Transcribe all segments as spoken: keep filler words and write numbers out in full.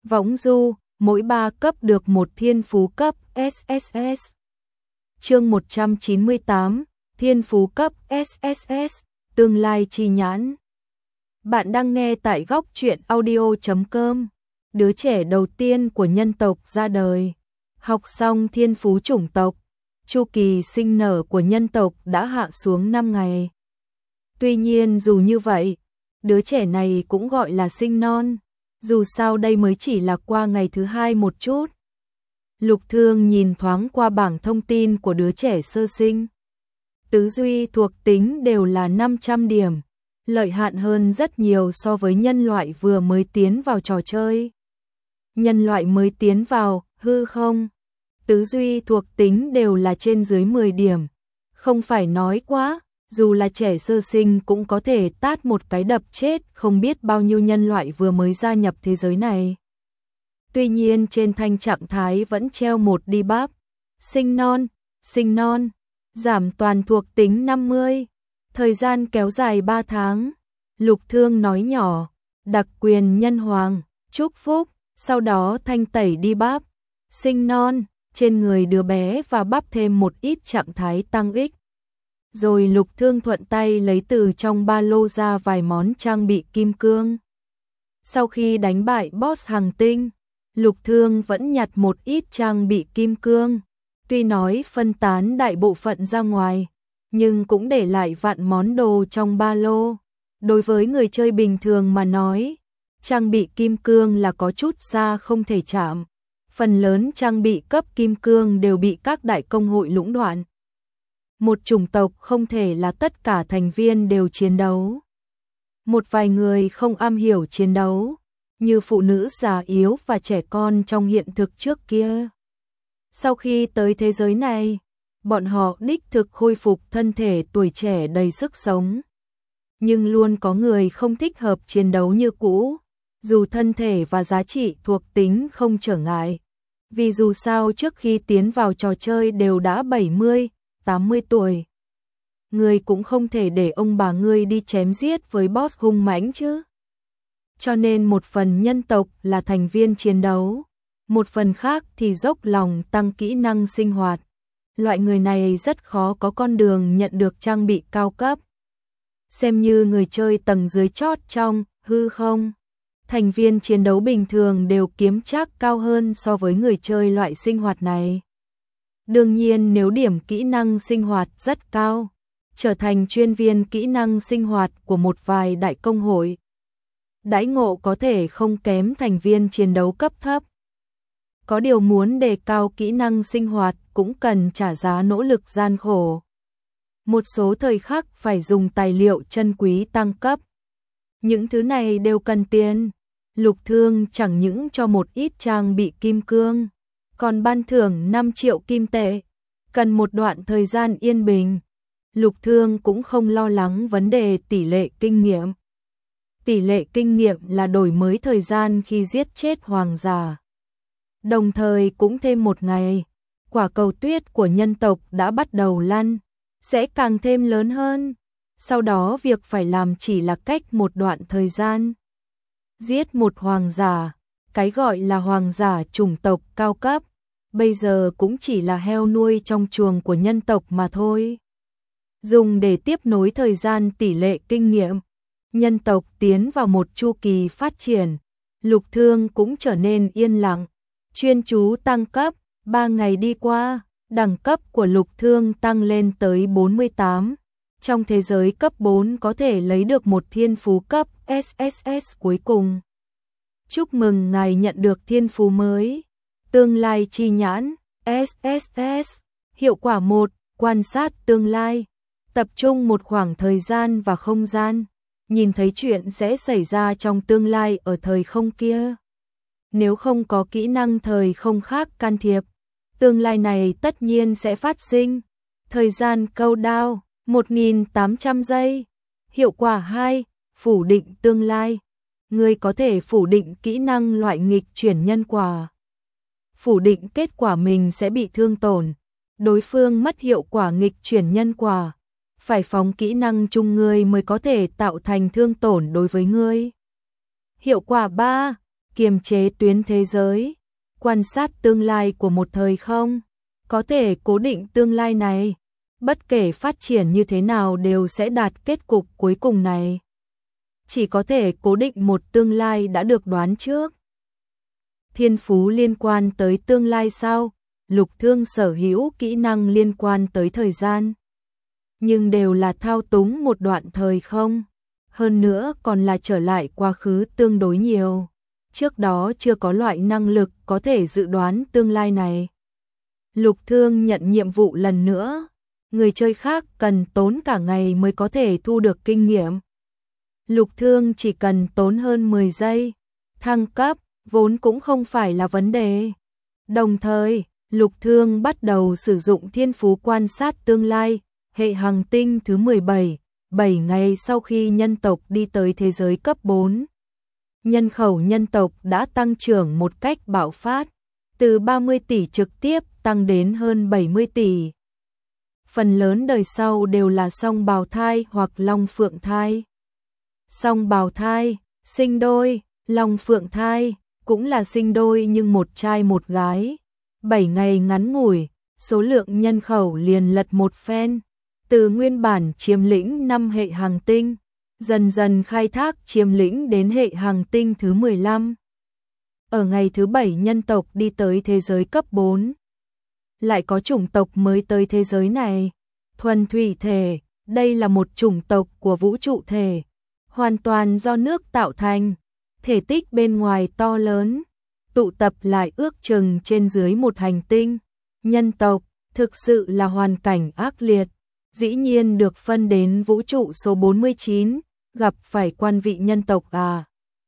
Võng du, mỗi ba cấp được một thiên phú cấp ét ét ét. Chương một trăm chín mươi tám, thiên phú cấp ét ét ét, tương lai chi nhãn. Bạn đang nghe tại góc truyện audio chấm com. Đứa trẻ đầu tiên của nhân tộc ra đời. Học xong thiên phú chủng tộc, chu kỳ sinh nở của nhân tộc đã hạ xuống năm ngày. Tuy nhiên dù như vậy, đứa trẻ này cũng gọi là sinh non, dù sao đây mới chỉ là qua ngày thứ hai một chút. Lục Thương nhìn thoáng qua bảng thông tin của đứa trẻ sơ sinh. Tứ duy thuộc tính đều là năm trăm điểm, lợi hạn hơn rất nhiều so với nhân loại vừa mới tiến vào trò chơi. Nhân loại mới tiến vào, hư không? Tứ duy thuộc tính đều là trên dưới mười điểm. Không phải nói quá, dù là trẻ sơ sinh cũng có thể tát một cái đập chết không biết bao nhiêu nhân loại vừa mới gia nhập thế giới này. Tuy nhiên trên thanh trạng thái vẫn treo một debuff. Sinh non, sinh non, giảm toàn thuộc tính năm mươi. Thời gian kéo dài ba tháng. Lục Thương nói nhỏ, đặc quyền nhân hoàng, chúc phúc, sau đó thanh tẩy debuff. Sinh non, trên người đứa bé và bắp thêm một ít trạng thái tăng ích. Rồi Lục Thương thuận tay lấy từ trong ba lô ra vài món trang bị kim cương. Sau khi đánh bại boss hành tinh, Lục Thương vẫn nhặt một ít trang bị kim cương. Tuy nói phân tán đại bộ phận ra ngoài, nhưng cũng để lại vạn món đồ trong ba lô. Đối với người chơi bình thường mà nói, trang bị kim cương là có chút xa không thể chạm. Phần lớn trang bị cấp kim cương đều bị các đại công hội lũng đoạn. Một chủng tộc không thể là tất cả thành viên đều chiến đấu. Một vài người không am hiểu chiến đấu, như phụ nữ già yếu và trẻ con trong hiện thực trước kia. Sau khi tới thế giới này, bọn họ đích thực khôi phục thân thể tuổi trẻ đầy sức sống. Nhưng luôn có người không thích hợp chiến đấu như cũ, dù thân thể và giá trị thuộc tính không trở ngại. Vì dù sao trước khi tiến vào trò chơi đều đã bảy mươi, tám mươi tuổi. Người cũng không thể để ông bà ngươi đi chém giết với boss hung mãnh chứ. Cho nên một phần nhân tộc là thành viên chiến đấu, một phần khác thì dốc lòng tăng kỹ năng sinh hoạt. Loại người này rất khó có con đường nhận được trang bị cao cấp. Xem như người chơi tầng dưới chót trong hư không. Thành viên chiến đấu bình thường đều kiếm trác cao hơn so với người chơi loại sinh hoạt này. Đương nhiên nếu điểm kỹ năng sinh hoạt rất cao, trở thành chuyên viên kỹ năng sinh hoạt của một vài đại công hội, đãi ngộ có thể không kém thành viên chiến đấu cấp thấp. Có điều muốn đề cao kỹ năng sinh hoạt cũng cần trả giá nỗ lực gian khổ. Một số thời khắc phải dùng tài liệu chân quý tăng cấp. Những thứ này đều cần tiền. Lục Thương chẳng những cho một ít trang bị kim cương, còn ban thưởng năm triệu kim tệ. Cần một đoạn thời gian yên bình. Lục Thương cũng không lo lắng vấn đề tỷ lệ kinh nghiệm. Tỷ lệ kinh nghiệm là đổi mới thời gian khi giết chết hoàng giả. Đồng thời cũng thêm một ngày, quả cầu tuyết của nhân tộc đã bắt đầu lăn, sẽ càng thêm lớn hơn. Sau đó việc phải làm chỉ là cách một đoạn thời gian. Giết một hoàng giả, cái gọi là hoàng giả chủng tộc cao cấp, bây giờ cũng chỉ là heo nuôi trong chuồng của nhân tộc mà thôi. Dùng để tiếp nối thời gian tỷ lệ kinh nghiệm, nhân tộc tiến vào một chu kỳ phát triển. Lục Thương cũng trở nên yên lặng, chuyên chú tăng cấp. Ba ngày đi qua, đẳng cấp của Lục Thương tăng lên tới bốn mươi tám. Trong thế giới cấp bốn có thể lấy được một thiên phú cấp ét ét ét cuối cùng. Chúc mừng ngài nhận được thiên phú mới. Tương lai chi nhãn, ét ét ét. Hiệu quả một, quan sát tương lai. Tập trung một khoảng thời gian và không gian, nhìn thấy chuyện sẽ xảy ra trong tương lai ở thời không kia. Nếu không có kỹ năng thời không khác can thiệp, tương lai này tất nhiên sẽ phát sinh. Thời gian countdown một nghìn tám trăm giây. Hiệu quả hai, phủ định tương lai. Người có thể phủ định kỹ năng loại nghịch chuyển nhân quả. Phủ định kết quả mình sẽ bị thương tổn, đối phương mất hiệu quả nghịch chuyển nhân quả. Phải phóng kỹ năng chung ngươi mới có thể tạo thành thương tổn đối với ngươi. Hiệu quả ba, kiềm chế tuyến thế giới, quan sát tương lai của một thời không, có thể cố định tương lai này, bất kể phát triển như thế nào đều sẽ đạt kết cục cuối cùng này. Chỉ có thể cố định một tương lai đã được đoán trước. Thiên phú liên quan tới tương lai sao? Lục Thương sở hữu kỹ năng liên quan tới thời gian, nhưng đều là thao túng một đoạn thời không, hơn nữa còn là trở lại quá khứ tương đối nhiều. Trước đó chưa có loại năng lực có thể dự đoán tương lai này. Lục Thương nhận nhiệm vụ lần nữa, người chơi khác cần tốn cả ngày mới có thể thu được kinh nghiệm. Lục Thương chỉ cần tốn hơn mười giây, thăng cấp vốn cũng không phải là vấn đề. Đồng thời, Lục Thương bắt đầu sử dụng thiên phú quan sát tương lai, hệ hành tinh thứ mười bảy, bảy ngày sau khi nhân tộc đi tới thế giới cấp bốn. Nhân khẩu nhân tộc đã tăng trưởng một cách bạo phát, từ ba mươi tỷ trực tiếp tăng đến hơn bảy mươi tỷ. Phần lớn đời sau đều là song bào thai hoặc long phượng thai. Song bào thai, sinh đôi, long phượng thai, cũng là sinh đôi nhưng một trai một gái. bảy ngày ngắn ngủi, số lượng nhân khẩu liền lật một phen, từ nguyên bản chiếm lĩnh năm hệ hành tinh, dần dần khai thác chiếm lĩnh đến hệ hành tinh thứ mười lăm. Ở ngày thứ bảy nhân tộc đi tới thế giới cấp bốn. Lại có chủng tộc mới tới thế giới này, thuần thủy thể, đây là một chủng tộc của vũ trụ thể, hoàn toàn do nước tạo thành, thể tích bên ngoài to lớn, tụ tập lại ước chừng trên dưới một hành tinh. Nhân tộc, thực sự là hoàn cảnh ác liệt, dĩ nhiên được phân đến vũ trụ số bốn mươi chín, gặp phải quan vị nhân tộc à.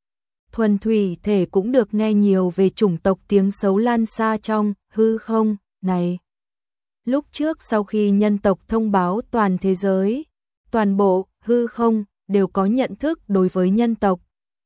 Thuần thủy thể cũng được nghe nhiều về chủng tộc tiếng xấu lan xa trong hư không này. Lúc trước sau khi nhân tộc thông báo toàn thế giới, toàn bộ hư không đều có nhận thức đối với nhân tộc.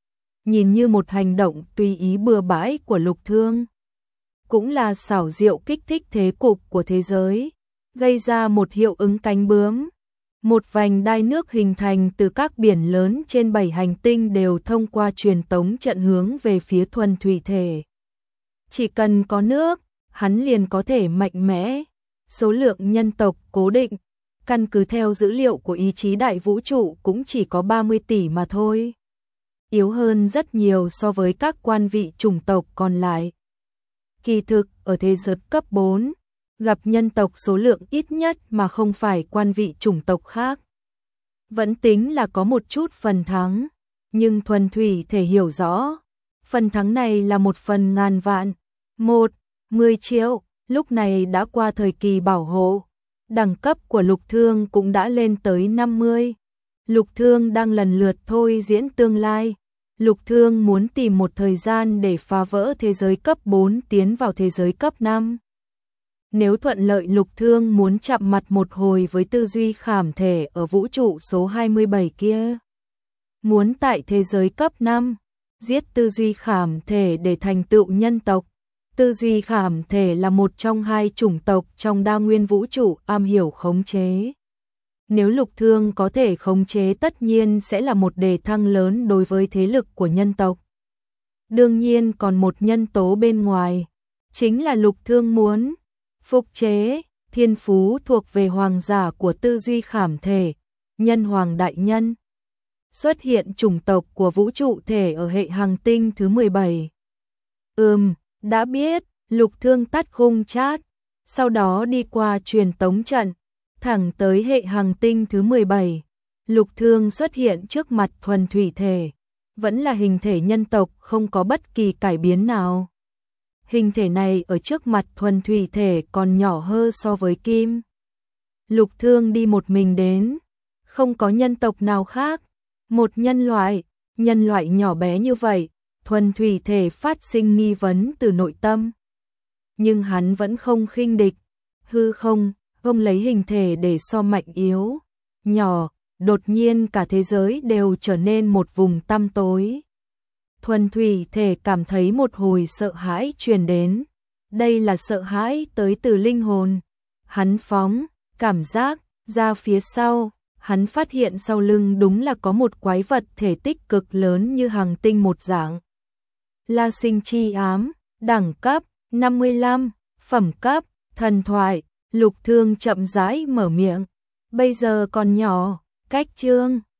Nhìn như một hành động tùy ý bừa bãi của Lục Thương, cũng là xảo diệu kích thích thế cục của thế giới, gây ra một hiệu ứng cánh bướm. Một vành đai nước hình thành từ các biển lớn trên bảy hành tinh đều thông qua truyền tống trận hướng về phía thuần thủy thể. Chỉ cần có nước, hắn liền có thể mạnh mẽ. Số lượng nhân tộc cố định, căn cứ theo dữ liệu của ý chí đại vũ trụ cũng chỉ có ba mươi tỷ mà thôi. Yếu hơn rất nhiều so với các quan vị chủng tộc còn lại. Kỳ thực, ở thế giới cấp bốn, gặp nhân tộc số lượng ít nhất mà không phải quan vị chủng tộc khác. Vẫn tính là có một chút phần thắng, nhưng thuần thủy thể hiểu rõ. Phần thắng này là một phần ngàn vạn, một, mười triệu, lúc này đã qua thời kỳ bảo hộ. Đẳng cấp của Lục Thương cũng đã lên tới năm mươi. Lục Thương đang lần lượt thôi diễn tương lai. Lục Thương muốn tìm một thời gian để phá vỡ thế giới cấp bốn tiến vào thế giới cấp năm. Nếu thuận lợi Lục Thương muốn chạm mặt một hồi với tư duy khảm thể ở vũ trụ số hai mươi bảy kia. Muốn tại thế giới cấp năm, giết tư duy khảm thể để thành tựu nhân tộc. Tư duy khảm thể là một trong hai chủng tộc trong đa nguyên vũ trụ am hiểu khống chế. Nếu Lục Thương có thể khống chế tất nhiên sẽ là một đề thăng lớn đối với thế lực của nhân tộc. Đương nhiên còn một nhân tố bên ngoài, chính là Lục Thương muốn phục chế thiên phú thuộc về hoàng giả của tư duy khảm thể, nhân hoàng đại nhân. Xuất hiện chủng tộc của vũ trụ thể ở hệ hành tinh thứ mười bảy. Ừm, đã biết, Lục Thương tắt khung chat, sau đó đi qua truyền tống trận, thẳng tới hệ hành tinh thứ mười bảy. Lục Thương xuất hiện trước mặt thuần thủy thể, vẫn là hình thể nhân tộc không có bất kỳ cải biến nào. Hình thể này ở trước mặt thuần thủy thể còn nhỏ hơn so với kim. Lục Thương đi một mình đến, không có nhân tộc nào khác, một nhân loại, nhân loại nhỏ bé như vậy, thuần thủy thể phát sinh nghi vấn từ nội tâm. Nhưng hắn vẫn không khinh địch, hư không, không lấy hình thể để so mạnh yếu, nhỏ, đột nhiên cả thế giới đều trở nên một vùng tăm tối. Thuần thủy thể cảm thấy một hồi sợ hãi truyền đến, đây là sợ hãi tới từ linh hồn. Hắn phóng, cảm giác, ra phía sau, hắn phát hiện sau lưng đúng là có một quái vật thể tích cực lớn như hành tinh một dạng. La sinh chi ám, đẳng cấp năm mươi lăm, phẩm cấp thần thoại. Lục Thương chậm rãi mở miệng, bây giờ còn nhỏ, cách chương